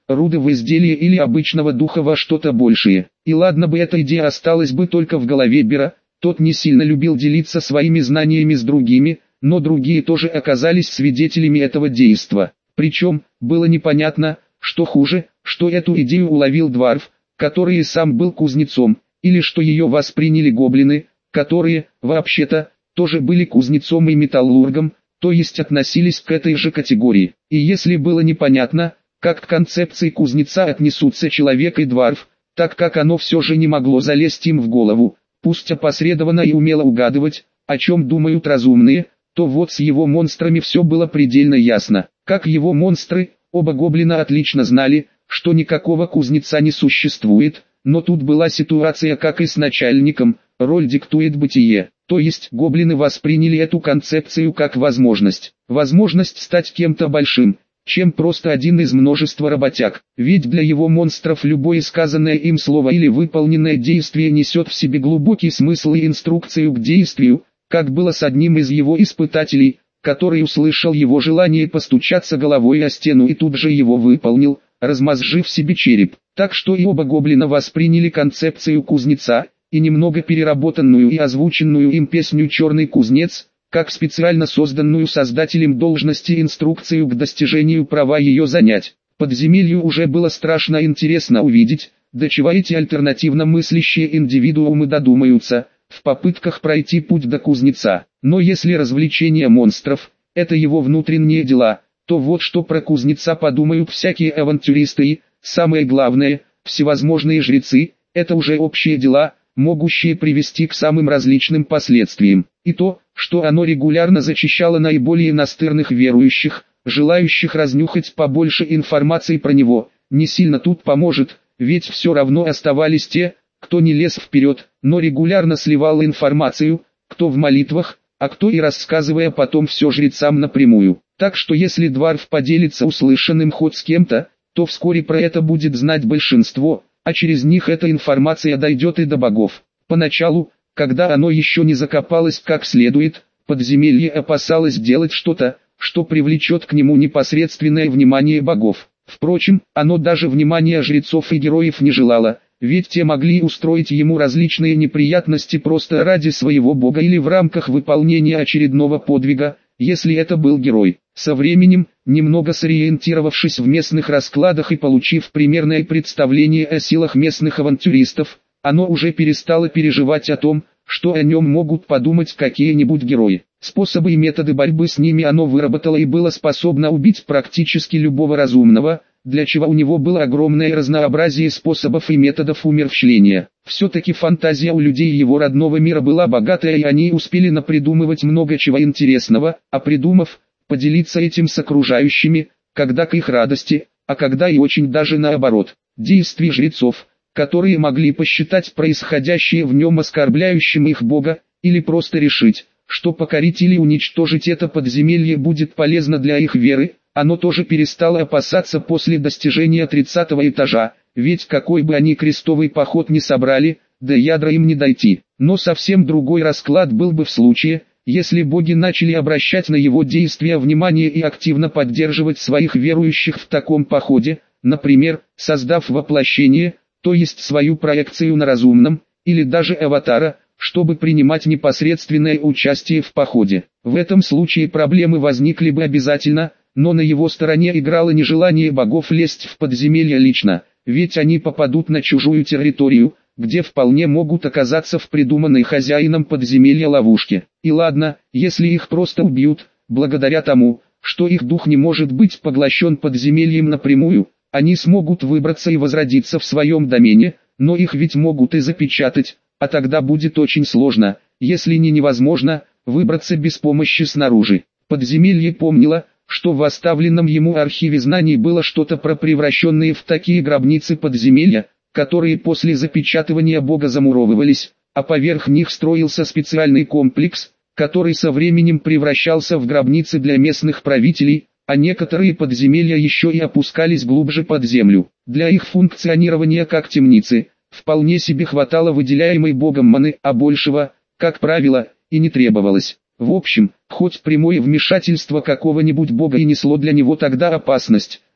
руды в изделие или обычного духа во что-то большее. И ладно бы эта идея осталась бы только в голове Бера, тот не сильно любил делиться своими знаниями с другими, но другие тоже оказались свидетелями этого действа. Причем, было непонятно, что хуже, что эту идею уловил Дварф, который и сам был кузнецом, или что ее восприняли гоблины, которые, вообще-то, тоже были кузнецом и металлургом, то есть относились к этой же категории. И если было непонятно, как к концепции кузнеца отнесутся человек и Дварф, так как оно все же не могло залезть им в голову, пусть опосредованно и умело угадывать, о чем думают разумные, то вот с его монстрами все было предельно ясно. Как его монстры, оба гоблина отлично знали, что никакого кузнеца не существует, но тут была ситуация как и с начальником, роль диктует бытие. То есть гоблины восприняли эту концепцию как возможность. Возможность стать кем-то большим, чем просто один из множества работяг. Ведь для его монстров любое сказанное им слово или выполненное действие несет в себе глубокий смысл и инструкцию к действию, как было с одним из его испытателей, который услышал его желание постучаться головой о стену и тут же его выполнил, размозжив себе череп. Так что и оба гоблина восприняли концепцию кузнеца, и немного переработанную и озвученную им песню «Черный кузнец», как специально созданную создателем должности инструкцию к достижению права ее занять. Подземелью уже было страшно интересно увидеть, до чего эти альтернативно мыслящие индивидуумы додумаются, в попытках пройти путь до кузнеца. Но если развлечение монстров – это его внутренние дела, то вот что про кузнеца подумают всякие авантюристы и, самое главное, всевозможные жрецы – это уже общие дела, могущие привести к самым различным последствиям. И то, что оно регулярно зачищало наиболее настырных верующих, желающих разнюхать побольше информации про него, не сильно тут поможет, ведь все равно оставались те, кто не лез вперед, но регулярно сливал информацию, кто в молитвах, а кто и рассказывая потом все жрецам напрямую. Так что если Дварф поделится услышанным хоть с кем-то, то вскоре про это будет знать большинство, а через них эта информация дойдет и до богов. Поначалу, когда оно еще не закопалось как следует, подземелье опасалось делать что-то, что привлечет к нему непосредственное внимание богов. Впрочем, оно даже внимания жрецов и героев не желало, ведь те могли устроить ему различные неприятности просто ради своего бога или в рамках выполнения очередного подвига, если это был герой. Со временем, немного сориентировавшись в местных раскладах и получив примерное представление о силах местных авантюристов, оно уже перестало переживать о том, что о нем могут подумать какие-нибудь герои. Способы и методы борьбы с ними оно выработало и было способно убить практически любого разумного, для чего у него было огромное разнообразие способов и методов умерщвления. Все-таки фантазия у людей его родного мира была богатая, и они успели напридумывать много чего интересного, а придумав, поделиться этим с окружающими, когда к их радости, а когда и очень даже наоборот. Действия жрецов, которые могли посчитать происходящее в нем оскорбляющим их бога, или просто решить, что покорить или уничтожить это подземелье будет полезно для их веры, оно тоже перестало опасаться после достижения тридцатого этажа, ведь какой бы они крестовый поход ни собрали, до ядра им не дойти. Но совсем другой расклад был бы в случае, если боги начали обращать на его действия внимание и активно поддерживать своих верующих в таком походе, например, создав воплощение, то есть свою проекцию на разумном, или даже аватара, чтобы принимать непосредственное участие в походе. В этом случае проблемы возникли бы обязательно, но на его стороне играло нежелание богов лезть в подземелье лично, ведь они попадут на чужую территорию, где вполне могут оказаться в придуманной хозяином подземелья ловушке. И ладно, если их просто убьют, благодаря тому, что их дух не может быть поглощен подземельем напрямую, они смогут выбраться и возродиться в своем домене, но их ведь могут и запечатать, а тогда будет очень сложно, если не невозможно, выбраться без помощи снаружи. Подземелье помнило, что в оставленном ему архиве знаний было что-то про превращенные в такие гробницы подземелья, которые после запечатывания бога замуровывались, а поверх них строился специальный комплекс, который со временем превращался в гробницы для местных правителей, а некоторые подземелья еще и опускались глубже под землю. Для их функционирования как темницы, вполне себе хватало выделяемой богом маны, а большего, как правило, и не требовалось. В общем, хоть прямое вмешательство какого-нибудь бога и несло для него тогда опасность,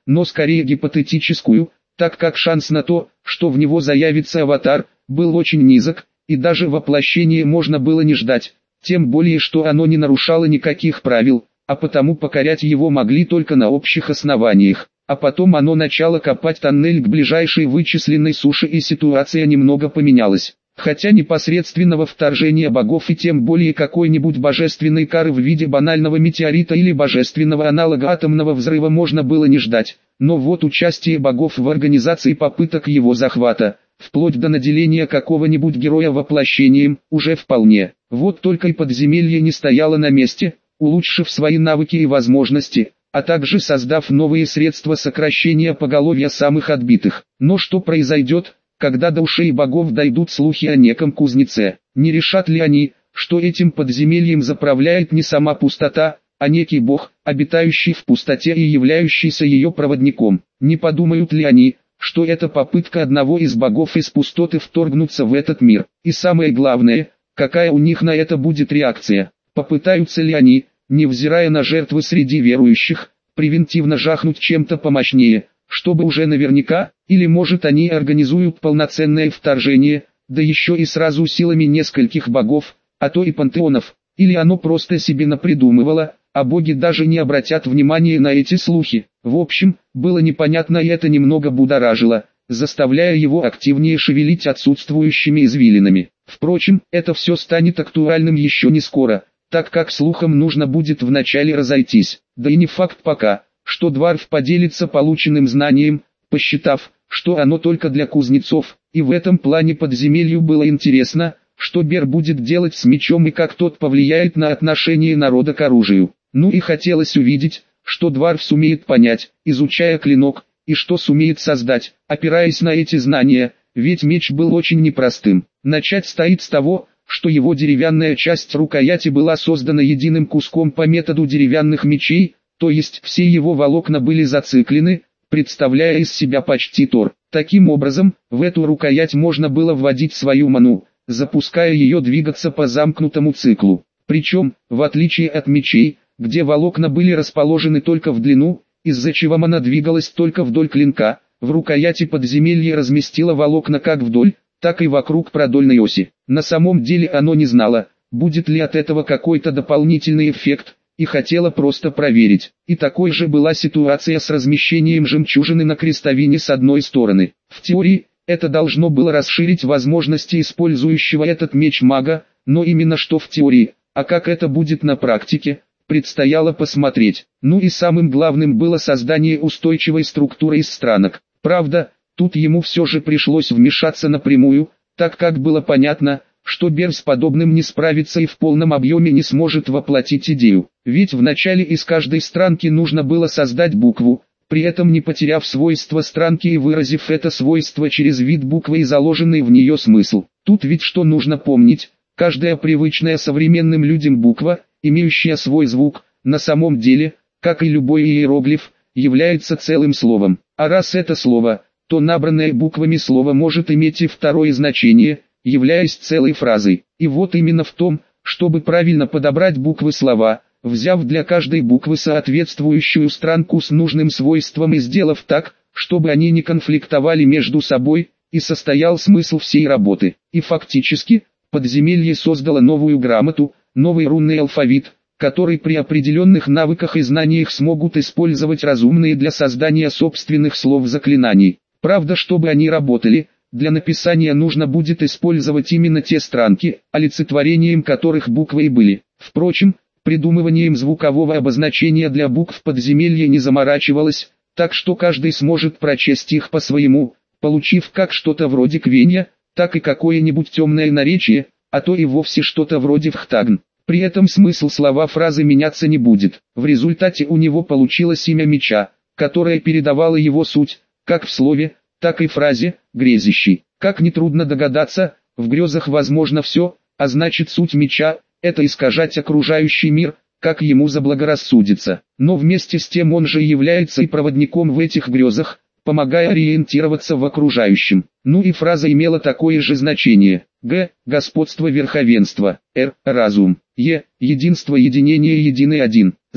но скорее гипотетическую, так как шанс на то, что в него заявится аватар, был очень низок, и даже воплощение можно было не ждать, тем более что оно не нарушало никаких правил, а потому покорять его могли только на общих основаниях. А потом оно начало копать тоннель к ближайшей вычисленной суше, и ситуация немного поменялась. Хотя непосредственного вторжения богов и тем более какой-нибудь божественной кары в виде банального метеорита или божественного аналога атомного взрыва можно было не ждать, но вот участие богов в организации попыток его захвата, вплоть до наделения какого-нибудь героя воплощением, уже вполне. Вот только и подземелье не стояло на месте, улучшив свои навыки и возможности, а также создав новые средства сокращения поголовья самых отбитых. Но что произойдет, когда до ушей богов дойдут слухи о неком кузнеце? Не решат ли они, что этим подземельем заправляет не сама пустота, а некий бог, обитающий в пустоте и являющийся ее проводником? Не подумают ли они, что это попытка одного из богов из пустоты вторгнуться в этот мир? И самое главное, какая у них на это будет реакция? Попытаются ли они, невзирая на жертвы среди верующих, превентивно жахнуть чем-то помощнее, чтобы уже наверняка, или может они организуют полноценное вторжение, да еще и сразу силами нескольких богов, а то и пантеонов, или оно просто себе напридумывало, а боги даже не обратят внимания на эти слухи. В общем, было непонятно, и это немного будоражило, заставляя его активнее шевелить отсутствующими извилинами. Впрочем, это все станет актуальным еще не скоро, так как слухам нужно будет вначале разойтись, да и не факт пока, что Дварф поделится полученным знанием, посчитав, что оно только для кузнецов, и в этом плане подземелью было интересно, что Бер будет делать с мечом и как тот повлияет на отношение народа к оружию. Ну и хотелось увидеть, что Дварф сумеет понять, изучая клинок, и что сумеет создать, опираясь на эти знания, ведь меч был очень непростым. Начать стоит с того, что его деревянная часть рукояти была создана единым куском по методу деревянных мечей, то есть все его волокна были зациклены, представляя из себя почти тор. Таким образом, в эту рукоять можно было вводить свою ману, запуская ее двигаться по замкнутому циклу. Причем, в отличие от мечей, где волокна были расположены только в длину, из-за чего мана двигалась только вдоль клинка, в рукояти подземелье разместило волокна как вдоль, так и вокруг продольной оси. На самом деле оно не знало, будет ли от этого какой-то дополнительный эффект, и хотела просто проверить. И такой же была ситуация с размещением жемчужины на крестовине с одной стороны. В теории, это должно было расширить возможности использующего этот меч мага, но именно что в теории, а как это будет на практике, предстояло посмотреть. Ну и самым главным было создание устойчивой структуры из странок. Правда, тут ему все же пришлось вмешаться напрямую, так как было понятно, что Бер с подобным не справится и в полном объеме не сможет воплотить идею. Ведь вначале из каждой странки нужно было создать букву, при этом не потеряв свойства странки и выразив это свойство через вид буквы и заложенный в нее смысл. Тут ведь что нужно помнить, каждая привычная современным людям буква, имеющая свой звук, на самом деле, как и любой иероглиф, является целым словом. А раз это слово, то набранное буквами слово может иметь и второе значение, являясь целой фразой. И вот именно в том, чтобы правильно подобрать буквы слова, взяв для каждой буквы соответствующую странку с нужным свойством и сделав так, чтобы они не конфликтовали между собой, и состоял смысл всей работы. И фактически, подземелье создало новую грамоту, новый рунный алфавит, который при определенных навыках и знаниях смогут использовать разумные для создания собственных слов-заклинаний. Правда, чтобы они работали, для написания нужно будет использовать именно те странки, олицетворением которых буквы и были. Впрочем, придумыванием звукового обозначения для букв подземелья не заморачивалось, так что каждый сможет прочесть их по-своему, получив как что-то вроде квенья, так и какое-нибудь темное наречие, а то и вовсе что-то вроде вхтагн. При этом смысл слова фразы меняться не будет. В результате у него получилось имя меча, которое передавало его суть, как в слове, так и фразе «грезящий». Как нетрудно догадаться, в грезах возможно все, а значит суть меча – это искажать окружающий мир, как ему заблагорассудится. Но вместе с тем он же является и проводником в этих грезах, помогая ориентироваться в окружающем. Ну и фраза имела такое же значение. Г. Господство верховенство. Р. Разум. Е. Единство единение единый один.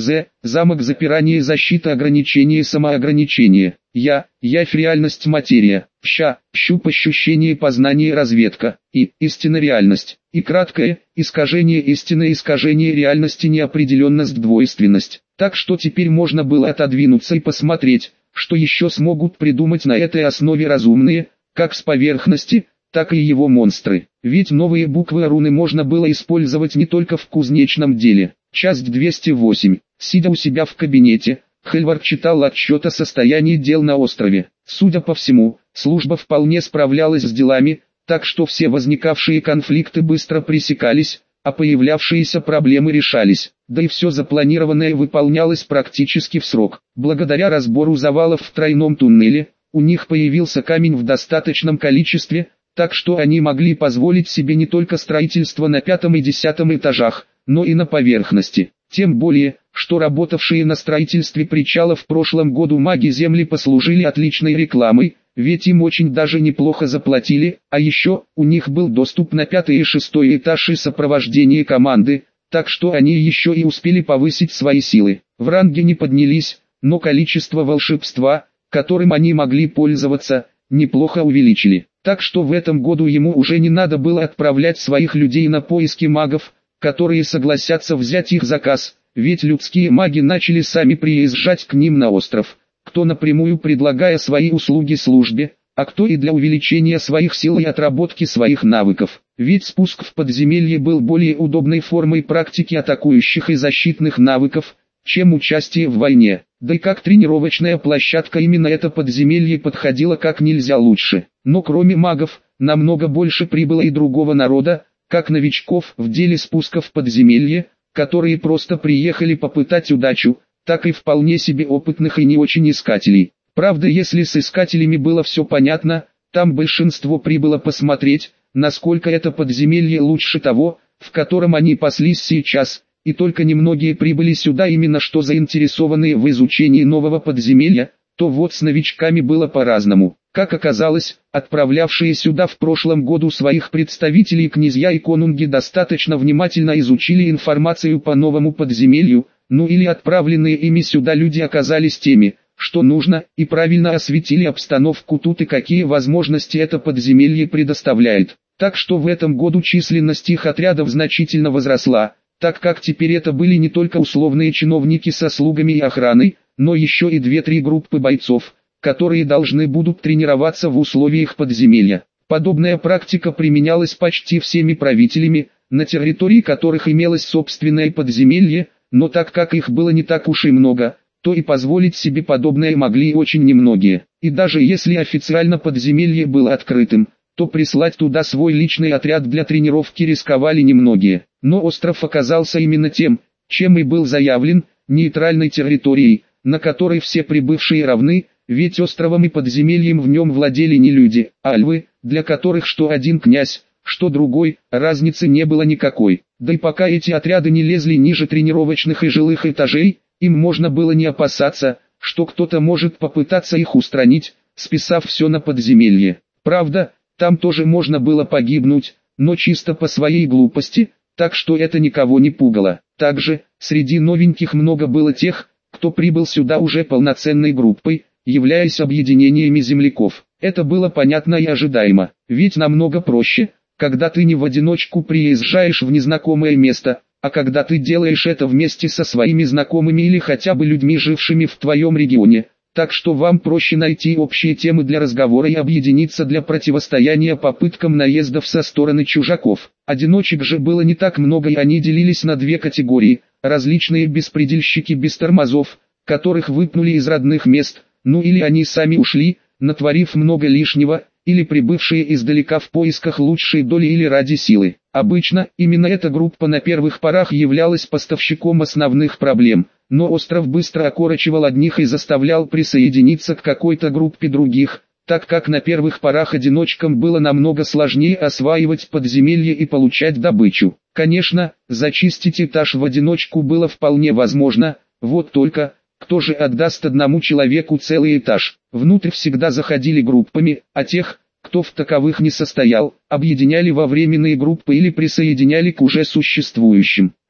З. Замок запирание защита ограничение самоограничение. Я. Явь реальность материя. Ща. Щуп ощущение познание разведка. И. Истина реальность. И краткое. Искажение истины искажение реальности неопределенность двойственность. Так что теперь можно было отодвинуться и посмотреть, что еще смогут придумать на этой основе разумные, как с поверхности, так и его монстры. Ведь новые буквы руны можно было использовать не только в кузнечном деле. Часть двести восемь. Сидя у себя в кабинете, Хельвард читал отчет о состоянии дел на острове. Судя по всему, служба вполне справлялась с делами, так что все возникавшие конфликты быстро пресекались, а появлявшиеся проблемы решались. Да и все запланированное выполнялось практически в срок. Благодаря разбору завалов в тройном туннеле, у них появился камень в достаточном количестве, так что они могли позволить себе не только строительство на пятом и десятом этажах, но и на поверхности. Тем более, что работавшие на строительстве причала в прошлом году маги земли послужили отличной рекламой, ведь им очень даже неплохо заплатили, а еще, у них был доступ на пятый и шестой этаж и сопровождение команды, так что они еще и успели повысить свои силы. В ранге не поднялись, но количество волшебства, которым они могли пользоваться, неплохо увеличили. Так что в этом году ему уже не надо было отправлять своих людей на поиски магов, которые согласятся взять их заказ, ведь людские маги начали сами приезжать к ним на остров, кто напрямую предлагая свои услуги службе, а кто и для увеличения своих сил и отработки своих навыков. Ведь спуск в подземелье был более удобной формой практики атакующих и защитных навыков, чем участие в войне. Да и как тренировочная площадка именно это подземелье подходило как нельзя лучше. Но кроме магов, намного больше прибыло и другого народа, как новичков в деле спуска в подземелье, которые просто приехали попытать удачу, так и вполне себе опытных и не очень искателей. Правда, если с искателями было все понятно, там большинство прибыло посмотреть, насколько это подземелье лучше того, в котором они паслись сейчас, и только немногие прибыли сюда именно что заинтересованные в изучении нового подземелья, то вот с новичками было по-разному. Как оказалось, отправлявшие сюда в прошлом году своих представителей князья и конунги достаточно внимательно изучили информацию по новому подземелью, ну или отправленные ими сюда люди оказались теми, что нужно, и правильно осветили обстановку тут и какие возможности это подземелье предоставляет. Так что в этом году численность их отрядов значительно возросла, так как теперь это были не только условные чиновники со слугами и охраной, но еще и две-три группы бойцов, которые должны будут тренироваться в условиях подземелья. Подобная практика применялась почти всеми правителями, на территории которых имелось собственное подземелье, но так как их было не так уж и много, то и позволить себе подобное могли очень немногие. И даже если официально подземелье было открытым, то прислать туда свой личный отряд для тренировки рисковали немногие. Но остров оказался именно тем, чем и был заявлен, нейтральной территорией, на которой все прибывшие равны, ведь островом и подземельем в нем владели не люди, а львы, для которых что один князь, что другой, разницы не было никакой. Да и пока эти отряды не лезли ниже тренировочных и жилых этажей, им можно было не опасаться, что кто-то может попытаться их устранить, списав все на подземелье. Правда, там тоже можно было погибнуть, но чисто по своей глупости, так что это никого не пугало. Также, среди новеньких много было тех, кто прибыл сюда уже полноценной группой, являясь объединениями земляков. Это было понятно и ожидаемо, ведь намного проще, когда ты не в одиночку приезжаешь в незнакомое место, а когда ты делаешь это вместе со своими знакомыми или хотя бы людьми, жившими в твоем регионе, так что вам проще найти общие темы для разговора и объединиться для противостояния попыткам наездов со стороны чужаков. Одиночек же было не так много, и они делились на две категории: различные беспредельщики без тормозов, которых выпнули из родных мест, ну или они сами ушли, натворив много лишнего, или прибывшие издалека в поисках лучшей доли или ради силы. Обычно, именно эта группа на первых порах являлась поставщиком основных проблем, но остров быстро окорочивал одних и заставлял присоединиться к какой-то группе других, так как на первых порах одиночкам было намного сложнее осваивать подземелье и получать добычу. Конечно, зачистить этаж в одиночку было вполне возможно, вот только, кто же отдаст одному человеку целый этаж? Внутрь всегда заходили группами, а тех, кто в таковых не состоял, объединяли во временные группы или присоединяли к уже существующим.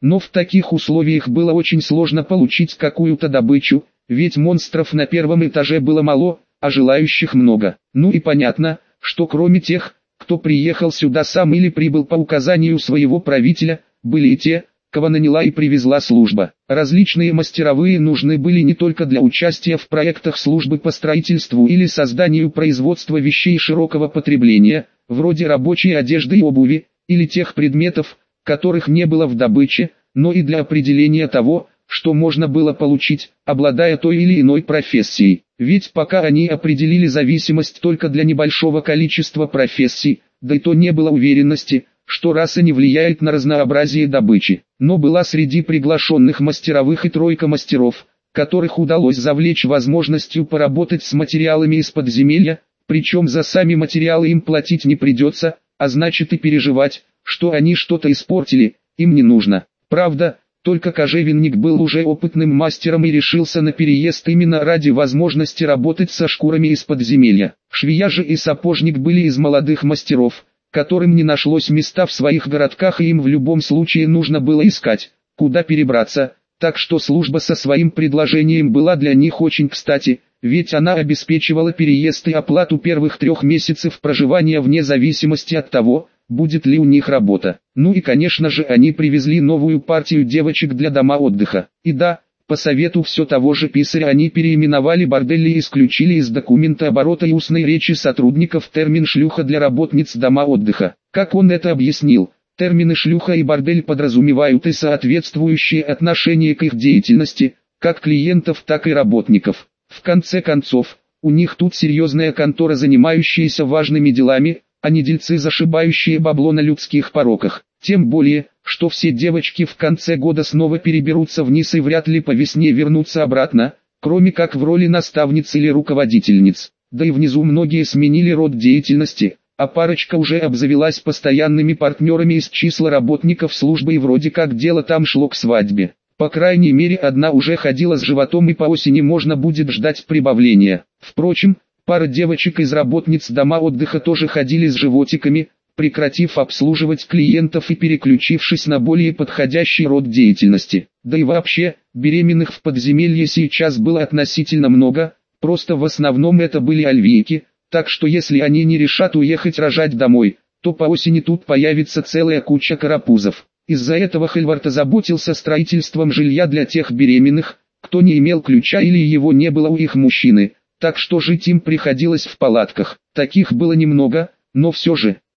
Но в таких условиях было очень сложно получить какую-то добычу, ведь монстров на первом этаже было мало, а желающих много. Ну и понятно, что кроме тех, кто приехал сюда сам или прибыл по указанию своего правителя, были и те, кого наняла и привезла служба. Различные мастеровые нужны были не только для участия в проектах службы по строительству или созданию производства вещей широкого потребления, вроде рабочей одежды и обуви, или тех предметов, которых не было в добыче, но и для определения того, что можно было получить, обладая той или иной профессией. Ведь пока они определили зависимость только для небольшого количества профессий, да и то не было уверенности, что раса не влияет на разнообразие добычи. Но была среди приглашенных мастеровых и тройка мастеров, которых удалось завлечь возможностью поработать с материалами из подземелья, причем за сами материалы им платить не придется, а значит и переживать, что они что-то испортили, им не нужно. Правда, только кожевенник был уже опытным мастером и решился на переезд именно ради возможности работать со шкурами из подземелья. Швея же и сапожник были из молодых мастеров, которым не нашлось места в своих городках и им в любом случае нужно было искать, куда перебраться, так что служба со своим предложением была для них очень кстати, ведь она обеспечивала переезд и оплату первых трех месяцев проживания вне зависимости от того, будет ли у них работа. Ну и конечно же они привезли новую партию девочек для дома отдыха. И да, по совету все того же писаря они переименовали бордели и исключили из документа оборота и устной речи сотрудников термин «шлюха» для работниц дома отдыха. Как он это объяснил? Термины «шлюха» и «бордель» подразумевают и соответствующие отношения к их деятельности, как клиентов, так и работников. В конце концов, у них тут серьезная контора, занимающаяся важными делами, а не дельцы, зашибающие бабло на людских пороках. Тем более, что все девочки в конце года снова переберутся вниз и вряд ли по весне вернутся обратно, кроме как в роли наставниц или руководительниц. Да и внизу многие сменили род деятельности, а парочка уже обзавелась постоянными партнерами из числа работников службы и вроде как дело там шло к свадьбе. По крайней мере одна уже ходила с животом и по осени можно будет ждать прибавления. Впрочем, пара девочек из работниц дома отдыха тоже ходили с животиками, прекратив обслуживать клиентов и переключившись на более подходящий род деятельности. Да и вообще, беременных в подземелье сейчас было относительно много, просто в основном это были альвейки, так что если они не решат уехать рожать домой, то по осени тут появится целая куча карапузов. Из-за этого Хельвард озаботился строительством жилья для тех беременных, кто не имел ключа или его не было у их мужчины, так что жить им приходилось в палатках. Таких было немного, но все же.